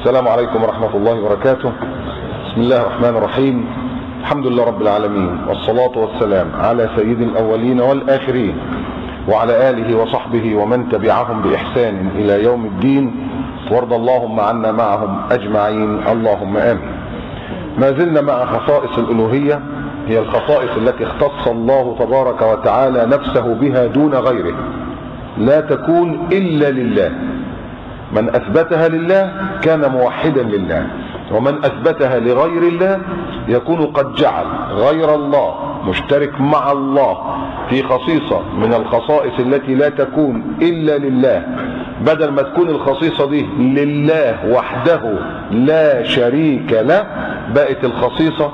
السلام عليكم ورحمة الله وبركاته. بسم الله الرحمن الرحيم. الحمد لله رب العالمين، والصلاة والسلام على سيد الأولين والآخرين وعلى آله وصحبه ومن تبعهم بإحسان إلى يوم الدين، وارض اللهم عنا معهم أجمعين، اللهم آمين. ما زلنا مع خصائص الألوهية، هي الخصائص التي اختص الله تبارك وتعالى نفسه بها دون غيره، لا تكون إلا لله. من أثبتها لله كان موحدا لله، ومن أثبتها لغير الله يكون قد جعل غير الله مشترك مع الله في خصيصة من الخصائص التي لا تكون إلا لله. بدل ما تكون الخصيصة دي لله وحده لا شريك له، بقت الخصيصة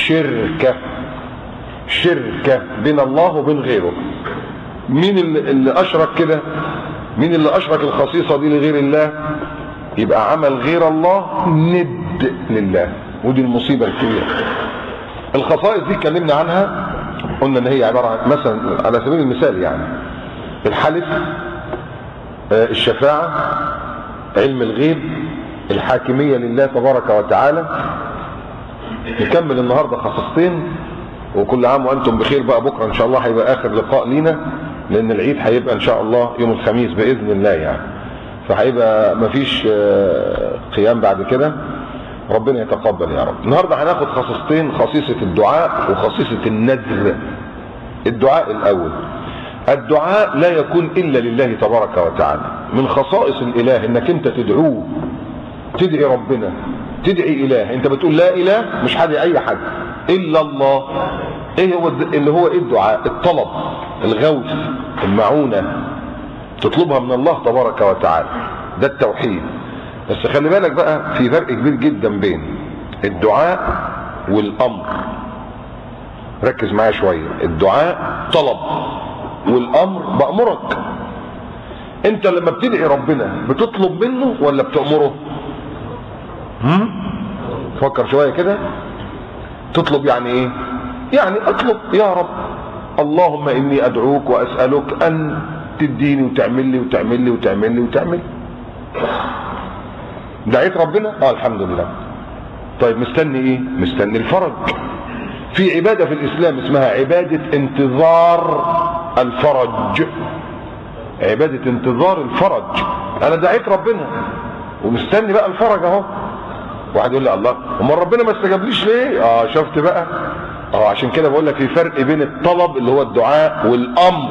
شركة بين الله وبين غيره. مين اللي أشرك كده؟ مين اللي أشرك الخصيصة دي لغير الله؟ يبقى عمل غير الله ند لله، ودي المصيبة الكبيرة. الخصائص دي اتكلمنا عنها، قلنا ان هي عبارة عن مثلا على سبيل المثال يعني الحلف، الشفاعة، علم الغيب، الحاكمية لله تبارك وتعالى. نكمل النهاردة خصيصتين، وكل عام وانتم بخير. بقى بكرة ان شاء الله هيبقى اخر لقاء لينا، لان العيد هيبقى ان شاء الله يوم الخميس باذن الله يعني، فهيبقى مفيش قيام بعد كده. ربنا يتقبل يا رب. النهارده هناخد خصيصتين، خصيصة الدعاء وخصيصة النذر. الدعاء الاول. الدعاء لا يكون الا لله تبارك وتعالى. من خصائص الاله انك انت تدعوه، تدعي ربنا، تدعي اله. انت بتقول لا اله، مش هدعي اي حد الا الله. ايه هو اللي هو ايه الدعاء؟ الطلب، الغوث، المعونة، تطلبها من الله تبارك وتعالى. ده التوحيد. بس خلي بالك بقى، في فرق كبير جدا بين الدعاء والامر. ركز معايا شوية. الدعاء طلب، والامر بأمرك. انت لما بتدعي ربنا بتطلب منه ولا بتأمره؟ فكر شوية كده. تطلب يعني ايه؟ يعني اطلب يا رب اللهم اني ادعوك واسألك ان تديني وتعمل لي وتعمل لي وتعمل لي وتعمل. دعيت ربنا؟ الحمد لله. طيب مستني ايه؟ مستني الفرج. في عبادة في الاسلام اسمها عبادة انتظار الفرج. عبادة انتظار الفرج. انا دعيت ربنا ومستني بقى الفرج اهو. واحد يقول لي الله، امال ربنا ما استجابليش ليه؟ شفت بقى؟ عشان كده بقول لك في فرق بين الطلب اللي هو الدعاء والامر.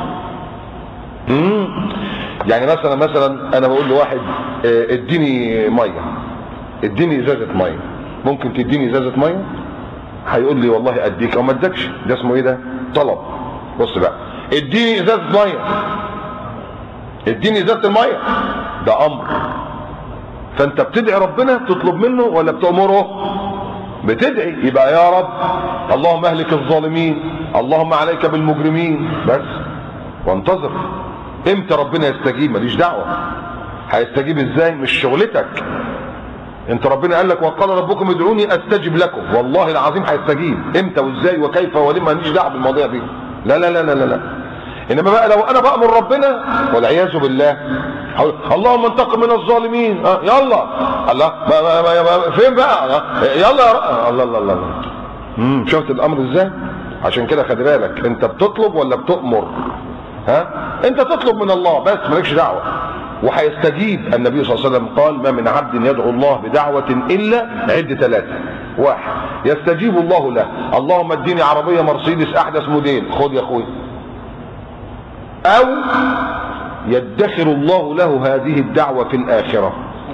يعني مثلا انا بقول لواحد اديني ميه، اديني ازازه ميه. ممكن تديني ازازه ميه؟ هيقول لي والله اديك، او ما ادكش. ده اسمه ايه؟ ده طلب. بص بقى، اديني ازازه ميه، اديني ازازه الميه، ده امر. فانت بتدعي ربنا، بتطلب منه ولا بتأمره؟ بتدعي. يبقى يا رب اللهم اهلك الظالمين، اللهم عليك بالمجرمين، بس. وانتظر امتى ربنا يستجيب. ماليش دعوه. هيستجيب ازاي؟ مش شغلتك انت. ربنا قال لك وقال ربكم ادعوني استجب لكم. والله العظيم هيستجيب. امتى وازاي وكيف ولما، ماليش دعوه بالمواضيع دي. لا لا لا لا لا. انما بقى لو انا بأمر ربنا والعياذ بالله، اللهم انتقم من الظالمين، يلا الله فين بقى؟ يلا يا الله الله الله. شفت الامر ازاي؟ عشان كده خلي بالك، انت بتطلب ولا بتؤمر؟ انت تطلب من الله بس، مالكش دعوه. وهيستجيب. النبي صلى الله عليه وسلم قال ما من عبد يدعو الله بدعوه الا عد ثلاثه. واحد، يستجيب الله له، اللهم اديني عربيه مرسيدس احدث موديل، خد يا اخوي. او يدخر الله له هذه الدعوة في الآخرة.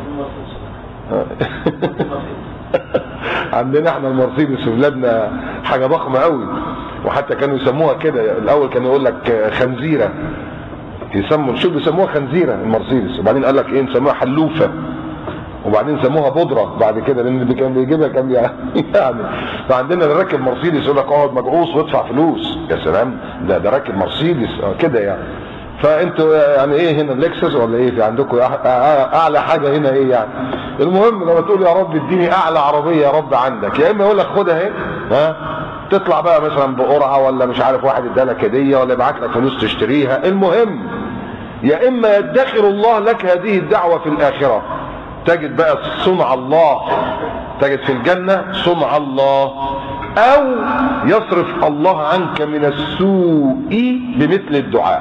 عندنا احنا المرسيدس في بلادنا حاجة ضخمة قوي، وحتى كانوا يسموها كده. الأول كانوا يقول لك خنزيرة، يسموا شو بيسموها خنزيرة المرسيدس، وبعدين قال لك ايه نسموها حلوفة، وبعدين سموها بودرة بعد كده، لأن اللي كان بيجيبها كان يعني. فعندنا اللي راكب مرسيدس يقول لك اقعد مجعوص وادفع فلوس. يا سلام، ده راكب مرسيدس كده يعني. فانتوا يعني ايه هنا لكسس ولا ايه؟ في عندكم اعلى حاجه هنا ايه يعني؟ المهم لما تقول يا رب اديني اعلى عربيه يا رب عندك، يا اما يقول لك خدها اهي، تطلع بقى مثلا بقرعه، ولا مش عارف واحد ادالك هديه، ولا يبعت لك فلوس تشتريها. المهم يا اما يدخر الله لك هذه الدعوه في الاخره، تجد بقى صنع الله، تجد في الجنة صنع الله، او يصرف الله عنك من السوء بمثل الدعاء.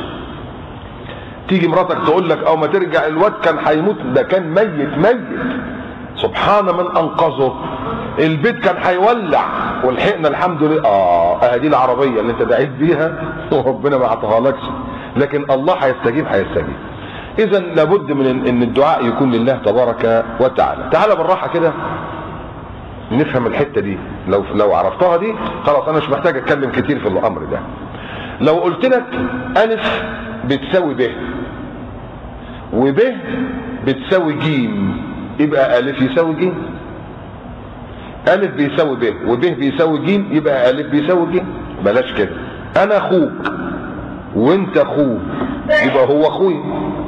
تيجي مراتك تقول لك او ما ترجع الواد كان هيموت، ده كان ميت سبحان من انقذه، البيت كان هيولع ولحقنا الحمد لله. اهدي العربيه اللي انت دعيت بيها وربنا ما عطاهالكش، لكن الله هيستجيب. اذا لابد من ان الدعاء يكون لله تبارك وتعالى. تعالى بالراحه كده نفهم الحته دي، لو عرفتها دي خلاص انا مش محتاج اتكلم كتير في الامر ده. لو قلت لك الف بتساوي ب وب بتساوي ج، يبقى الف يساوي ج. الف بيساوي ب وب بيساوي ج، يبقى الف بيساوي ج. بلاش كده. انا اخوك وانت اخوه، يبقى هو اخويا.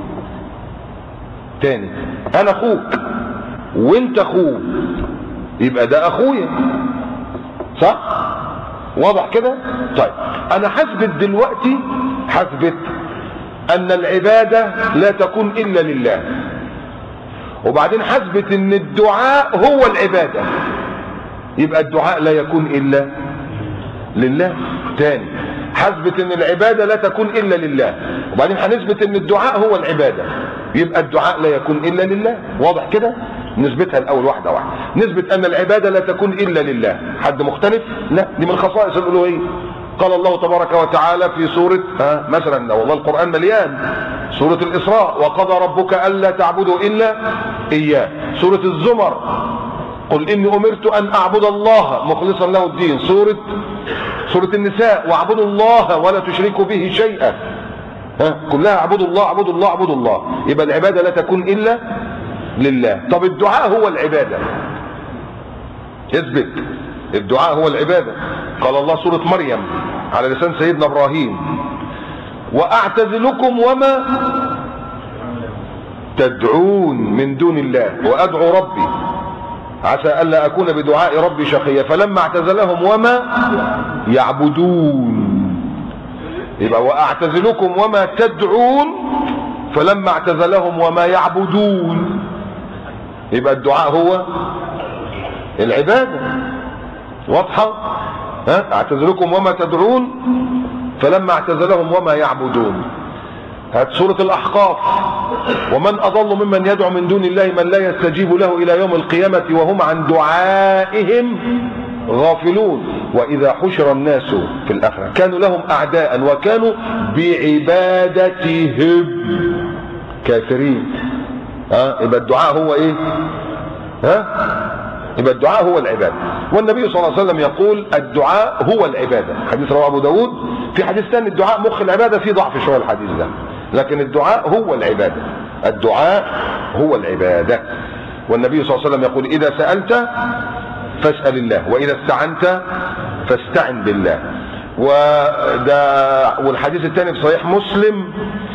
تاني، انا اخوك وانت اخوه، يبقى ده اخويا. صح؟ واضح كده؟ طيب انا هثبت دلوقتي، هثبت ان العبادة لا تكون الا لله، وبعدين هثبت ان الدعاء هو العبادة، يبقى الدعاء لا يكون الا لله. تاني، هثبت ان العبادة لا تكون الا لله، وبعدين هنثبت ان الدعاء هو العبادة، يبقى الدعاء لا يكون الا لله. واضح كده؟ نثبتها الاول واحدة واحدة. نثبت ان العبادة لا تكون الا لله. حد مختلف؟ لا، دي من خصائص الالوهية. قال الله تبارك وتعالى في سورة مثلا، والله القرآن مليان، سورة الإسراء: وقضى ربك ألا تعبدوا إلا إياه. سورة الزمر: قل إني أمرت أن أعبد الله مخلصا له الدين. سورة النساء: واعبدوا الله ولا تشركوا به شيئا. كلها اعبدوا الله اعبدوا الله اعبدوا الله. يبقى العبادة لا تكون إلا لله. طب الدعاء هو العبادة، اثبت الدعاء هو العبادة. قال الله سورة مريم على لسان سيدنا إبراهيم: وأعتزلكم وما تدعون من دون الله وأدعو ربي عسى ألا أكون بدعاء ربي شقيا فلما اعتزلهم وما يعبدون. يبقى وأعتزلكم وما تدعون فلما اعتزلهم وما يعبدون. يبقى الدعاء هو العبادة. واضحة؟ اعتزلكم وما تدعون فلما اعتزلهم وما يعبدون. هات سورة الأحقاف: ومن أضل ممن يدعو من دون الله من لا يستجيب له إلى يوم القيامة وهم عن دعائهم غافلون وإذا حشر الناس في الآخرة كانوا لهم أعداء وكانوا بعبادتهم كافرين. يبقى الدعاء هو إيه؟ يبقى الدعاء هو العبادة. والنبي صلى الله عليه وسلم يقول: الدعاء هو العبادة. حديث رواه أبو داود. في حديث ثاني: الدعاء مخ العبادة، في ضعف شوية الحديث ده، لكن الدعاء هو العبادة. الدعاء هو العبادة. والنبي صلى الله عليه وسلم يقول: إذا سألت فاسأل الله وإذا استعنت فاستعن بالله. والحديث الثاني في صحيح مسلم: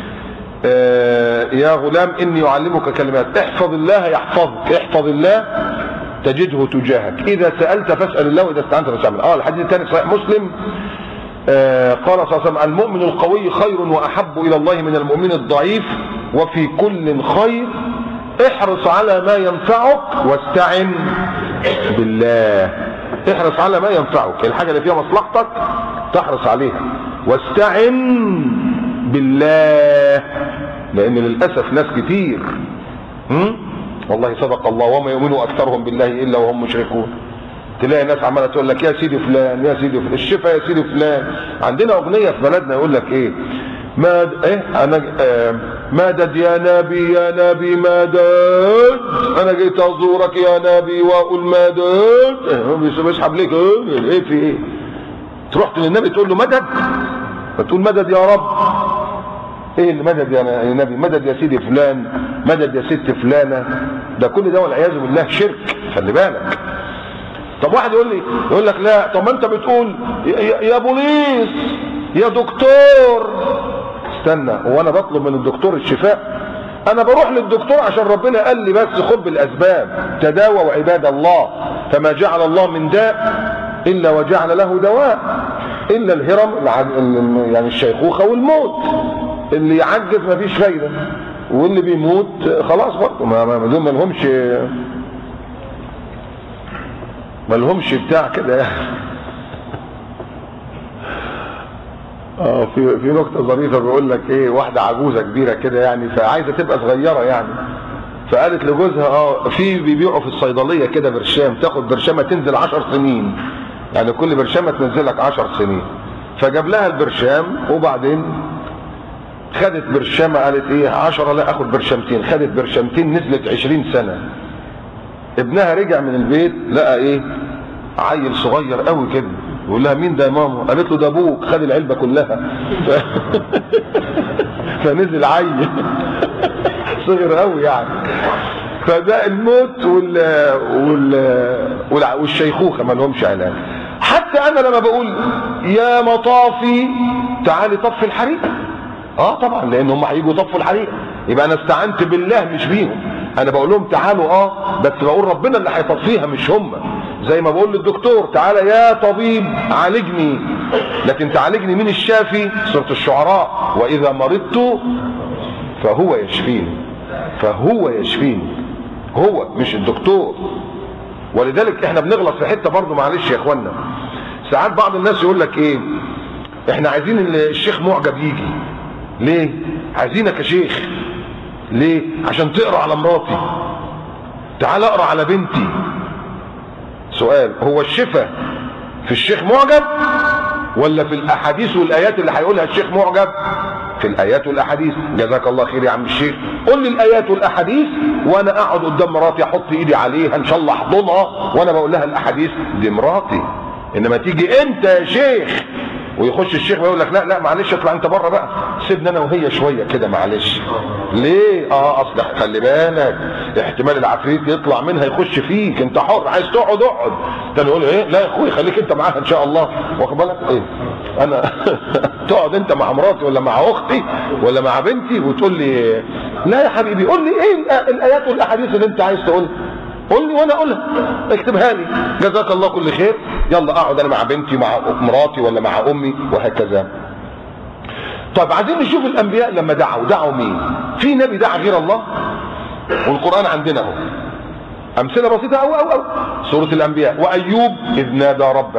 يا غلام إني أعلمك كلمات احفظ الله يحفظك، احفظ الله تجده تجاهك، إذا سألت فاسأل الله وإذا استعنت فاستعن بالله. الحديث الثاني في صحيح مسلم: قال صلى الله عليه وسلم: المؤمن القوي خير وأحب إلى الله من المؤمن الضعيف وفي كل خير، احرص على ما ينفعك واستعن بالله. احرص على ما ينفعك، الحاجة اللي فيها مصلحتك تحرص عليها، واستعن بالله، لأن للأسف ناس كتير والله صدق الله: وما يؤمن أكثرهم بالله إلا وهم مشركون. تلاقي ناس عماله تقول لك: يا سيدي فلان يا سيدي فلان، الشفاء يا سيدي فلان. عندنا اغنيه في بلدنا يقول لك ايه؟ مدد يا نبي يا نبي مدد، انا جيت ازورك يا نبي واقول مدد. بيسحب ليك ايه في ايه؟ تروح للنبي تقول له مدد؟ فتقول مدد يا رب. ايه اللي مدد يا نبي؟ مدد يا سيدي فلان، مدد يا ست فلانه. ده كل ده والعياذ بالله شرك، خلي بالك. طب واحد يقول لك: لا، طب ما انت بتقول يا بوليس يا دكتور. استنى، هو انا بطلب من الدكتور الشفاء؟ انا بروح للدكتور عشان ربنا قال لي بس خذ بالاسباب، تداووا عباد الله، فما جعل الله من داء الا وجعل له دواء، الا الهرم يعني الشيخوخه والموت. اللي يعجز مفيش فايده. واللي بيموت خلاص برضه ما لهمش بتاع كده يعني. في نقطة ظريفة بيقول لك ايه، واحدة عجوزة كبيرة كده يعني فعايزة تبقى صغيرة يعني، فقالت لجوزها في بيبيعوا في الصيدلية كده برشام، تاخد برشامة تنزل 10 سنين، يعني كل برشامة تنزلك 10 سنين. فجاب لها البرشام وبعدين خدت برشامة، قالت ايه 10 لا اخد برشامتين، خدت برشامتين نزلت 20 سنة. ابنها رجع من البيت لقى ايه عيل صغير قوي كده، يقول لها مين ده يا ماما؟ قالت له ده ابوك، خد العلبة كلها. فنزل عيل صغير قوي يعني. فده الموت والشيخوخة ما لهمش علاج. حتى انا لما بقول يا مطافي تعالي طفي الحريق، طبعا لان هم هيجوا يطفوا الحريق، يبقى انا استعنت بالله مش بيهم. انا بقول لهم تعالوا بس بقول ربنا اللي هيطفيها مش هم. زي ما بقول للدكتور تعالى يا طبيب عالجني، لكن تعالجني مين الشافي؟ سورة الشعراء، واذا مرضت فهو يشفيني، فهو يشفيني، هو مش الدكتور. ولذلك احنا بنغلط في حته برضه، معلش يا اخوانا، ساعات بعض الناس يقول لك ايه احنا عايزين الشيخ معجب يجي. ليه؟ عايزينك يا شيخ. ليه؟ عشان تقرا على مراتي، تعال اقرا على بنتي. سؤال، هو الشفاء في الشيخ معجب ولا في الاحاديث والايات اللي هيقولها الشيخ معجب؟ في الايات والاحاديث. جزاك الله خير يا عم الشيخ، قول لي الايات والاحاديث وانا اقعد قدام مراتي احط ايدي عليها ان شاء الله احضنها وانا بقول لها الاحاديث، دي مراتي. انما تيجي انت يا شيخ ويخش الشيخ ويقول لك لا معلش اطلع انت بره بقى، سيبني انا وهي شويه كده معلش. ليه؟ اصل خلي بالك احتمال العفريت يطلع منها يخش فيك، انت حر، عايز تقعد اقعد. تاني يقول ايه لا يا اخوي خليك انت معاها ان شاء الله، واخد بالك ايه انا تقعد انت مع مراتي ولا مع اختي ولا مع بنتي وتقول لي لا يا حبيبي. قول لي ايه الايات والاحاديث اللي انت عايز تقولها، قول لي وانا اقولها، اكتبها لي، جزاك الله كل خير، يلا اقعد انا مع بنتي مع مراتي ولا مع امي وهكذا. طيب عايزين نشوف الانبياء لما دعوا مين؟ في نبي دعا غير الله؟ والقران عندنا اهو امثله بسيطه أو سوره الانبياء. وايوب اذ نادى ربه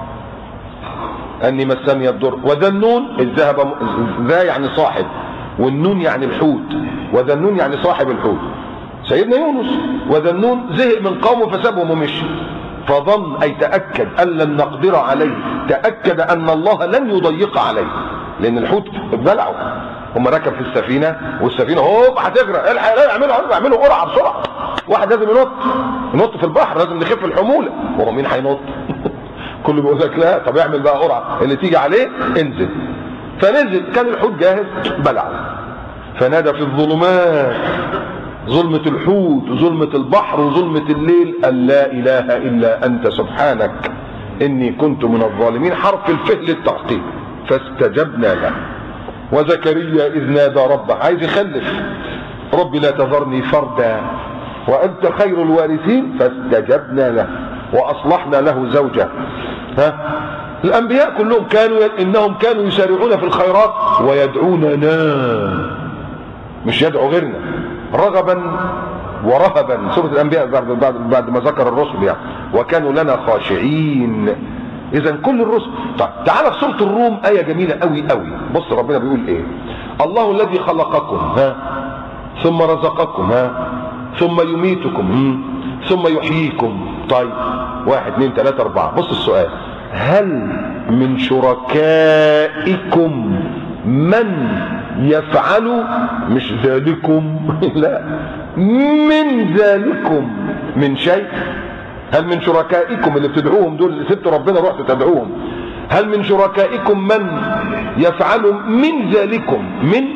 اني مسني الضر، وذا النون اذ ذهب، ذا يعني صاحب، والنون يعني الحوت، وذا النون يعني صاحب الحوت. سيدنا يونس وذا النون زهق من قومه فسابهم ومشي، فظن اي تاكد ان لن نقدر عليه، تاكد ان الله لن يضيق عليه، لان الحوت بلعوا. هم ركب في السفينه والسفينه هوب هتغرق، الحق اعملوا قرعه بسرعه، واحد لازم ينط في البحر، لازم نخف الحموله، وهو مين هينط؟ كله بيقول لك لا، طب اعمل بقى قرعه اللي تيجي عليه انزل. فنزل، كان الحوت جاهز، بلعه. فنادى في الظلمات، ظلمة الحوت وظلمة البحر وظلمة الليل، أن لا إله إلا أنت سبحانك إني كنت من الظالمين. حرف الفه للتعقيب. فاستجبنا له. وزكريا إذ نادى ربه، عايز يخلف، رب لا تذرني فردا وأنت خير الوارثين، فاستجبنا له وأصلحنا له زوجه. الأنبياء كلهم إنهم كانوا يسارعون في الخيرات ويدعوننا، مش يدعو غيرنا، رغبا ورهبا. سورة الأنبياء بعد ما ذكر الرسل يعني، وكانوا لنا خاشعين. إذا كل الرسل. طيب تعالى في سورة الروم آية جميلة قوي قوي. بص ربنا بيقول إيه؟ الله الذي خلقكم ثم رزقكم ثم يميتكم ثم يحييكم. طيب 1 2 3 4. بص السؤال، هل من شركائكم من يفعل، مش ذلكم لا، من ذلكم من شيء؟ هل من شركائكم اللي بتدعوهم دول اللي سبتوا ربنا رحتوا تدعوهم، هل من شركائكم من يفعل من ذلكم،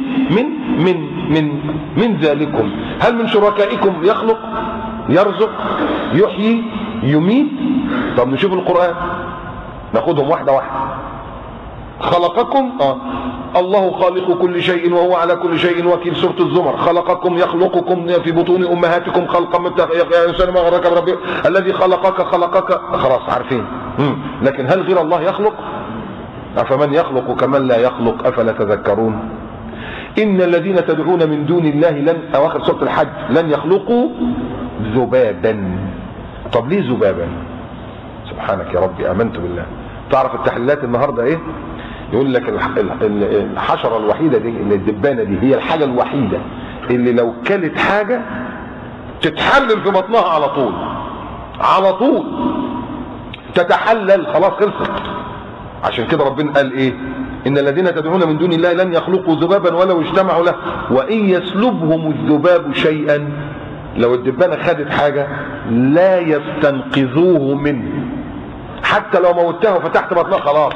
من ذلكم؟ هل من شركائكم يخلق، يرزق، يحيي، يميت؟ طب نشوف القرآن، ناخدهم واحدة واحدة. خلقكم الله خالق كل شيء وهو على كل شيء وكيل. سورة الزمر. خلقكم يخلقكم في بطون امهاتكم خلقا يا انسان ما غرك بربك الذي خلقك خلاص عارفين. لكن هل غير الله يخلق؟ افمن يخلق كمن لا يخلق افلا تذكرون. إن الذين تدعون من دون الله أواخر سورة الحج لن يخلقوا ذبابا. طب ليه ذبابا؟ سبحانك يا ربي آمنت بالله. تعرف التحليلات النهاردة إيه؟ يقول لك الحشرة الوحيدة دي اللي الدبانة دي هي الحاجة الوحيدة اللي لو كلت حاجة تتحلل في بطنها على طول، على طول تتحلل، خلاص خلصت. عشان كده ربنا قال ايه؟ ان الذين تدعون من دون الله لن يخلقوا ذبابا ولو اجتمعوا له وان يسلبهم الذباب شيئا. لو الدبانة خدت حاجة لا يستنقذوه منه، حتى لو موتها وفتحت بطنها خلاص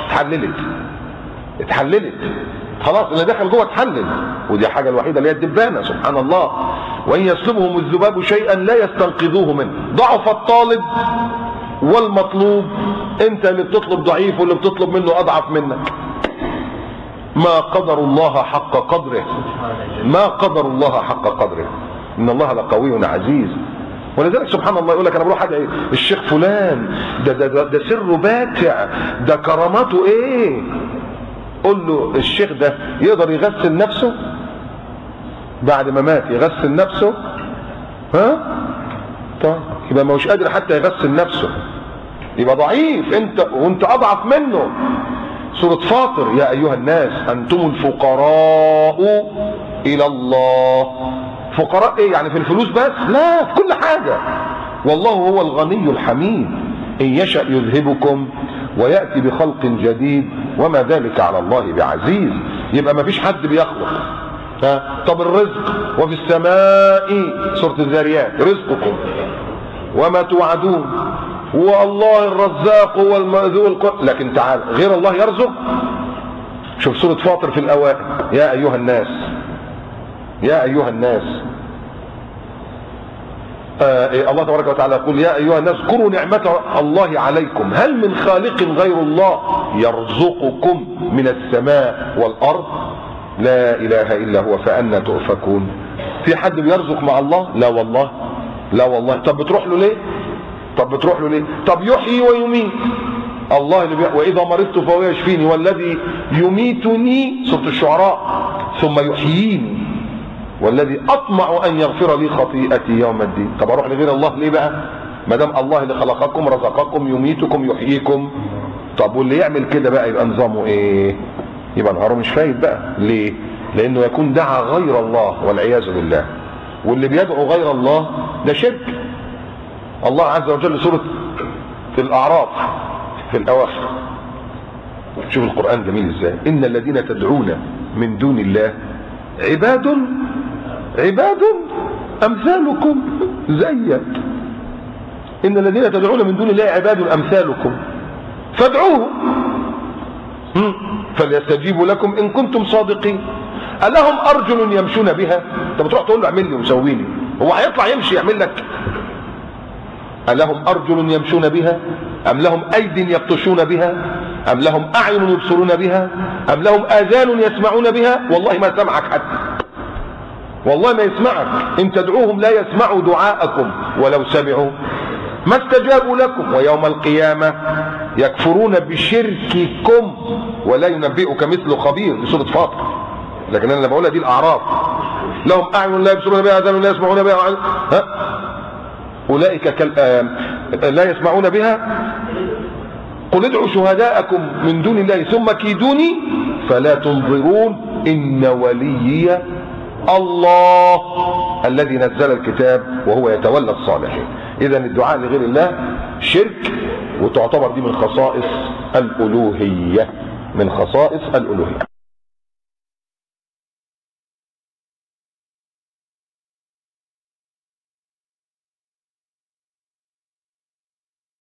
اتحللت خلاص، اللي دخل جوه اتحلل. ودي حاجه الوحيده اللي هي الدبانه، سبحان الله. وان يسلبهم الذباب شيئا لا يستنقذوه منه. ضعف الطالب والمطلوب، انت اللي بتطلب ضعيف واللي بتطلب منه اضعف منك. ما قدر الله حق قدره، ما قدر الله حق قدره، ان الله لقوي عزيز. ولذلك سبحان الله يقول لك انا بروح ادعي الشيخ فلان ده سره باتع، ده كراماته ايه. قول له الشيخ ده يقدر يغسل نفسه بعد ما مات؟ يغسل نفسه؟ ها؟ طيب يبقى مش قادر حتى يغسل نفسه، يبقى ضعيف انت وانت اضعف منه. سورة فاطر يا ايها الناس انتم الفقراء الى الله. فقراء ايه يعني؟ في الفلوس بس؟ لا، في كل حاجة. والله هو الغني الحميد ان يشأ يذهبكم ويأتي بخلق جديد وما ذلك على الله بعزيز. يبقى ما فيش حد بيخلق. طب الرزق وفي السماء، سورة الذاريات، رزقكم وما توعدون والله الرزاق هو المذو. لكن تعال غير الله يرزق. شوف سورة فاطر في الأوائل يا أيها الناس، يا أيها الناس. الله تبارك وتعالى يقول يا أيها الناس اذكروا نعمة الله عليكم هل من خالق غير الله يرزقكم من السماء والأرض لا إله إلا هو فأنى تؤفكون. في حد بيرزق مع الله؟ لا والله، لا والله. طب بتروح له ليه؟ طب يحيي ويميت. الله اللي وإذا مرضت فهو يشفيني والذي يميتني، سورة الشعراء، ثم يحييني والذي أطمع أن يغفر لي خطيئتي يوم الدين. طب أروح لغير الله ليه بقى؟ ما دام الله اللي خلقكم رزقكم يميتكم يحييكم. طب واللي يعمل كده بقى يبقى نظامه إيه؟ يبقى نهاره مش فايد بقى. ليه؟ لأنه يكون دعا غير الله والعياذ بالله. واللي بيدعو غير الله ده شرك. الله عز وجل سورة الأعراف في الأواخر، شوف القرآن جميل ازاي. إن الذين تدعون من دون الله عباد أمثالكم زيك. إن الذين تدعون من دون الله عباد أمثالكم فادعوهم فليستجيبوا لكم إن كنتم صادقين. ألهم أرجل يمشون بها؟ أنت بتروح تقول له اعمل لي وسوي لي، هو هيطلع يمشي يعمل لك؟ ألهم أرجل يمشون بها أم لهم أيد يبطشون بها أم لهم أعين يبصرون بها أم لهم آذان يسمعون بها؟ والله ما سمعك حتى، والله ما يسمعك. إن تدعوهم لا يسمعوا دعاءكم ولو سمعوا ما استجابوا لكم ويوم القيامة يكفرون بشرككم ولا ينبئك مثل خبير. دي سورة فاطر، لكن أنا اللي بقولها دي الأعراف. لهم أعين لا يبصرون بها آذان لا يسمعون بها أولئك لا يسمعون بها. قل ادعوا شهداءكم من دون الله ثم كيدوني فلا تنظرون إن وليي الله الذي نزل الكتاب وهو يتولى الصالحين. إذا الدعاء لغير الله شرك، وتعتبر دي من خصائص الألوهية، من خصائص الألوهية.